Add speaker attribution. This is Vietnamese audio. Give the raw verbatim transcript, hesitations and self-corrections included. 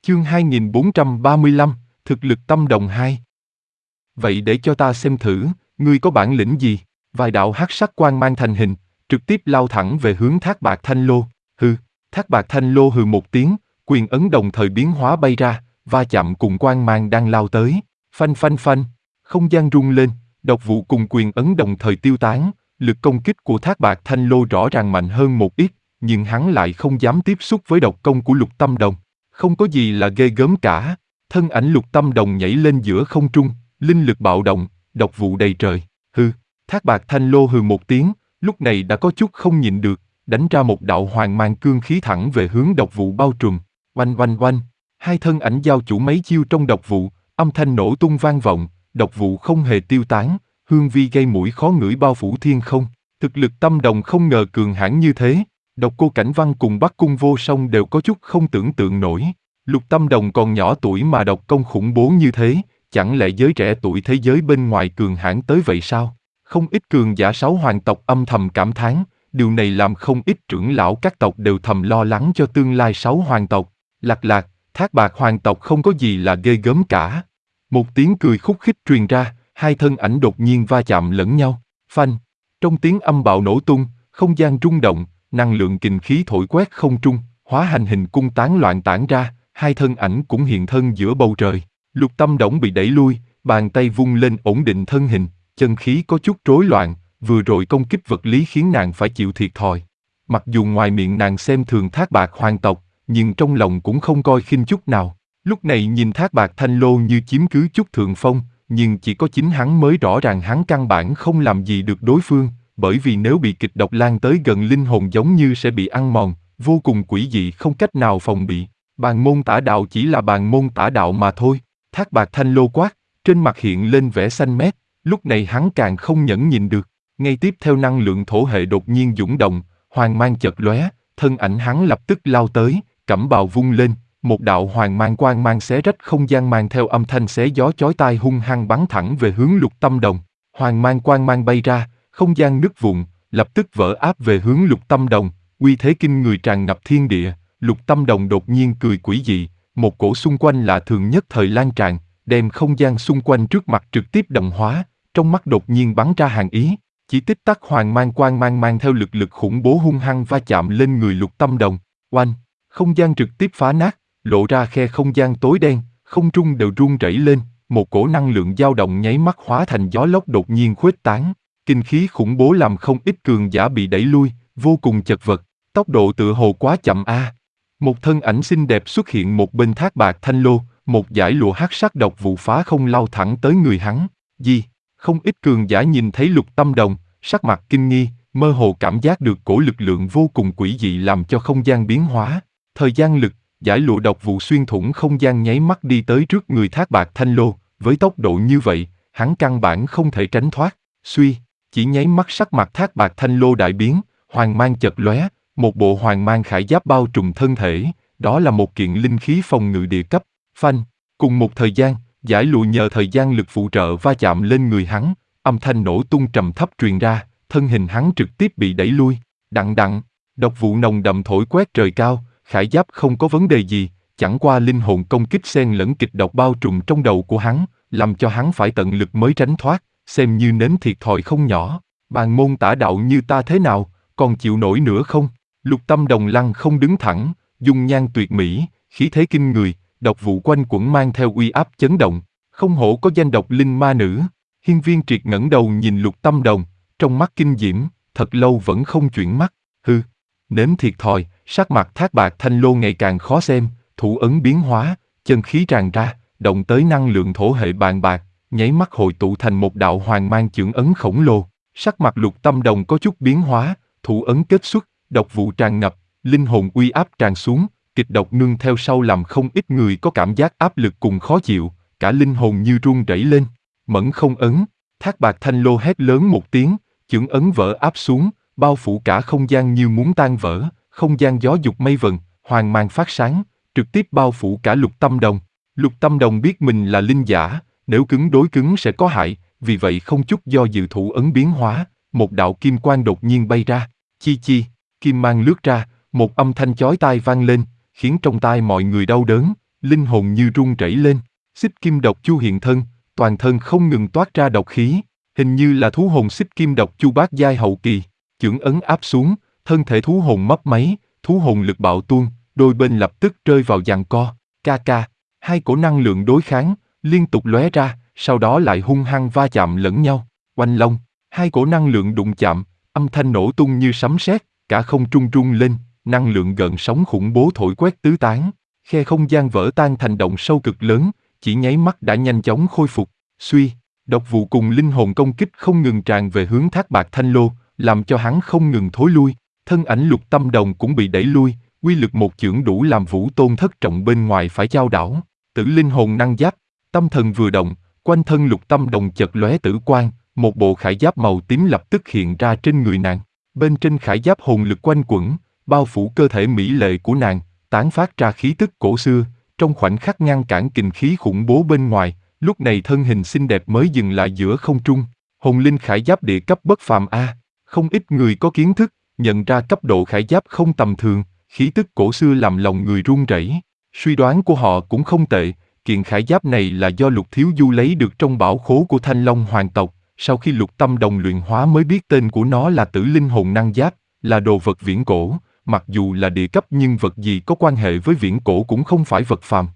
Speaker 1: Chương hai nghìn bốn trăm ba mươi lăm, thực lực tâm đồng hai. Vậy để cho ta xem thử, ngươi có bản lĩnh gì? Vài đạo hắc sắc quang mang thành hình, trực tiếp lao thẳng về hướng Thác Bạt Thanh Lô. Hừ, Thác Bạt Thanh Lô hừ một tiếng, quyền ấn đồng thời biến hóa bay ra, va chạm cùng quang mang đang lao tới. Phanh phanh phanh, không gian rung lên, độc vụ cùng quyền ấn đồng thời tiêu tán. Lực công kích của Thác Bạt Thanh Lô rõ ràng mạnh hơn một ít, nhưng hắn lại không dám tiếp xúc với độc công của Lục Tâm Đồng. Không có gì là ghê gớm cả. Thân ảnh Lục Tâm Đồng nhảy lên giữa không trung, linh lực bạo động, độc vụ đầy trời. Hừ, Thác Bạt Thanh Lô hừ một tiếng, lúc này đã có chút không nhịn được, đánh ra một đạo hoàng mang cương khí thẳng về hướng độc vụ bao trùm. Oanh oanh oanh, hai thân ảnh giao chủ mấy chiêu trong độc vụ, âm thanh nổ tung vang vọng, độc vụ không hề tiêu tán, hương vi gây mũi khó ngửi bao phủ thiên không. Thực lực Tâm Đồng không ngờ cường hãn như thế. Độc Cô Cảnh Văn cùng Bắc Cung Vô Song đều có chút không tưởng tượng nổi. Lục Tâm Đồng còn nhỏ tuổi mà độc công khủng bố như thế, chẳng lẽ giới trẻ tuổi thế giới bên ngoài cường hãn tới vậy sao? Không ít cường giả sáu hoàng tộc âm thầm cảm thán, điều này làm không ít trưởng lão các tộc đều thầm lo lắng cho tương lai sáu hoàng tộc. Lạc lạc, Thác Bạt hoàng tộc không có gì là ghê gớm cả. Một tiếng cười khúc khích truyền ra, hai thân ảnh đột nhiên va chạm lẫn nhau. Phanh, trong tiếng âm bạo nổ tung, không gian rung động, năng lượng kình khí thổi quét không trung, hóa hành hình cung tán loạn tản ra, hai thân ảnh cũng hiện thân giữa bầu trời. Lục Tâm Đồng bị đẩy lui, bàn tay vung lên ổn định thân hình, chân khí có chút rối loạn, vừa rồi công kích vật lý khiến nàng phải chịu thiệt thòi. Mặc dù ngoài miệng nàng xem thường Thác Bạt hoàng tộc, nhưng trong lòng cũng không coi khinh chút nào. Lúc này nhìn Thác Bạt Thanh Lô như chiếm cứ chút thượng phong, nhưng chỉ có chính hắn mới rõ ràng hắn căn bản không làm gì được đối phương, bởi vì nếu bị kịch độc lan tới gần linh hồn giống như sẽ bị ăn mòn, vô cùng quỷ dị không cách nào phòng bị. Bàn môn tả đạo chỉ là bàn môn tả đạo mà thôi. Thác Bạt Thanh Lô quát, trên mặt hiện lên vẻ xanh mét, lúc này hắn càng không nhẫn nhịn được. Ngay tiếp theo năng lượng thổ hệ đột nhiên dũng động, hoàng mang chợt lóe, thân ảnh hắn lập tức lao tới, cẩm bào vung lên, một đạo hoàng mang quang mang xé rách không gian mang theo âm thanh xé gió chói tai hung hăng bắn thẳng về hướng Lục Tâm Đồng. Hoàng mang quang mang bay ra, không gian nứt vụn, lập tức vỡ áp về hướng Lục Tâm Đồng, uy thế kinh người tràn ngập thiên địa. Lục Tâm Đồng đột nhiên cười quỷ dị, một cổ xung quanh lạ thường nhất thời lan tràn, đem không gian xung quanh trước mặt trực tiếp đồng hóa, trong mắt đột nhiên bắn ra hàn ý, chỉ tích tắc hoàng mang quang mang mang theo lực lực khủng bố hung hăng va chạm lên người Lục Tâm Đồng. Oanh, không gian trực tiếp phá nát, lộ ra khe không gian tối đen, không trung đều rung rẩy lên, một cổ năng lượng dao động nháy mắt hóa thành gió lốc đột nhiên khuếch tán. Kinh khí khủng bố làm không ít cường giả bị đẩy lui, vô cùng chật vật, tốc độ tựa hồ quá chậm a. À. Một thân ảnh xinh đẹp xuất hiện một bên Thác Bạt Thanh Lô, một dải lụa hắc sắc độc vụ phá không lao thẳng tới người hắn. Gì? Không ít cường giả nhìn thấy Lục Tâm Đồng, sắc mặt kinh nghi, mơ hồ cảm giác được cổ lực lượng vô cùng quỷ dị làm cho không gian biến hóa. Thời gian lực, dải lụa độc vụ xuyên thủng không gian nháy mắt đi tới trước người Thác Bạt Thanh Lô, với tốc độ như vậy, hắn căn bản không thể tránh thoát. Suy, chỉ nháy mắt sắc mặt Thác Bạt Thanh Lô đại biến, hoàng mang chợt lóe, một bộ hoàng mang khải giáp bao trùm thân thể, đó là một kiện linh khí phòng ngự địa cấp. Phanh, cùng một thời gian, dải lụa nhờ thời gian lực phụ trợ va chạm lên người hắn, âm thanh nổ tung trầm thấp truyền ra, thân hình hắn trực tiếp bị đẩy lui. Đặng đặng, độc vụ nồng đậm thổi quét trời cao, khải giáp không có vấn đề gì, chẳng qua linh hồn công kích xen lẫn kịch độc bao trùm trong đầu của hắn, làm cho hắn phải tận lực mới tránh thoát, xem như nếm thiệt thòi không nhỏ. Bàn môn tả đạo như ta thế nào, còn chịu nổi nữa không? Lục Tâm Đồng lăng không đứng thẳng, dung nhan tuyệt mỹ, khí thế kinh người, độc vụ quanh quẩn mang theo uy áp chấn động, không hổ có danh độc linh ma nữ. Hiên Viên Triệt ngẩng đầu nhìn Lục Tâm Đồng, trong mắt kinh diễm, thật lâu vẫn không chuyển mắt. Hừ, nếm thiệt thòi. Sắc mặt Thác Bạt Thanh Lô ngày càng khó xem, thủ ấn biến hóa, chân khí tràn ra, động tới năng lượng thổ hệ bàn bạc, nháy mắt hội tụ thành một đạo hoàng mang chưởng ấn khổng lồ. Sắc mặt Lục Tâm Đồng có chút biến hóa, thủ ấn kết xuất, độc vụ tràn ngập, linh hồn uy áp tràn xuống, kịch độc nương theo sau làm không ít người có cảm giác áp lực cùng khó chịu, cả linh hồn như run rẩy lên. Mẫn không ấn, Thác Bạt Thanh Lô hét lớn một tiếng, chưởng ấn vỡ áp xuống, bao phủ cả không gian như muốn tan vỡ. Không gian gió dục mây vần, hoàng mang phát sáng, trực tiếp bao phủ cả Lục Tâm Đồng. Lục Tâm Đồng biết mình là linh giả, nếu cứng đối cứng sẽ có hại, vì vậy không chút do dự thủ ấn biến hóa, một đạo kim quang đột nhiên bay ra, chi chi, kim mang lướt ra, một âm thanh chói tai vang lên, khiến trong tai mọi người đau đớn. linh hồn như run rẩy lên. Xích kim độc chu hiện thân, toàn thân không ngừng toát ra độc khí, hình như là thú hồn xích kim độc chu bát giai hậu kỳ. Chưởng ấn áp xuống, thân thể thú hồn mấp máy, thú hồn lực bạo tuôn, đôi bên lập tức rơi vào giằng co. Ca ca, hai cổ năng lượng đối kháng, liên tục lóe ra, sau đó lại hung hăng va chạm lẫn nhau. Oanh long, hai cổ năng lượng đụng chạm, âm thanh nổ tung như sấm sét, cả không trung rung lên, năng lượng gợn sóng khủng bố thổi quét tứ tán. Khe không gian vỡ tan thành động sâu cực lớn, chỉ nháy mắt đã nhanh chóng khôi phục. Suy, độc vụ cùng linh hồn công kích không ngừng tràn về hướng Thác Bạt Thanh Lô, làm cho hắn không ngừng thối lui. Thân ảnh Lục Tâm Đồng cũng bị đẩy lui, uy lực một chưởng đủ làm Vũ Tôn thất trọng bên ngoài phải chao đảo. Tử linh hồn năng giáp, tâm thần vừa động, quanh thân Lục Tâm Đồng chợt lóe tử quang, một bộ khải giáp màu tím lập tức hiện ra trên người nàng. Bên trên khải giáp hồn lực quanh quẩn, bao phủ cơ thể mỹ lệ của nàng, tán phát ra khí tức cổ xưa, trong khoảnh khắc ngăn cản kình khí khủng bố bên ngoài. Lúc này thân hình xinh đẹp mới dừng lại giữa không trung. Hồn linh khải giáp địa cấp bất phàm a, không ít người có kiến thức, nhận ra cấp độ khải giáp không tầm thường, khí tức cổ xưa làm lòng người run rẩy. Suy đoán của họ cũng không tệ, kiện khải giáp này là do Lục Thiếu Du lấy được trong bảo khố của Thanh Long hoàng tộc, sau khi Lục Tâm Đồng luyện hóa mới biết tên của nó là Tử linh hồn năng giáp, là đồ vật viễn cổ, mặc dù là địa cấp nhưng vật gì có quan hệ với viễn cổ cũng không phải vật phàm.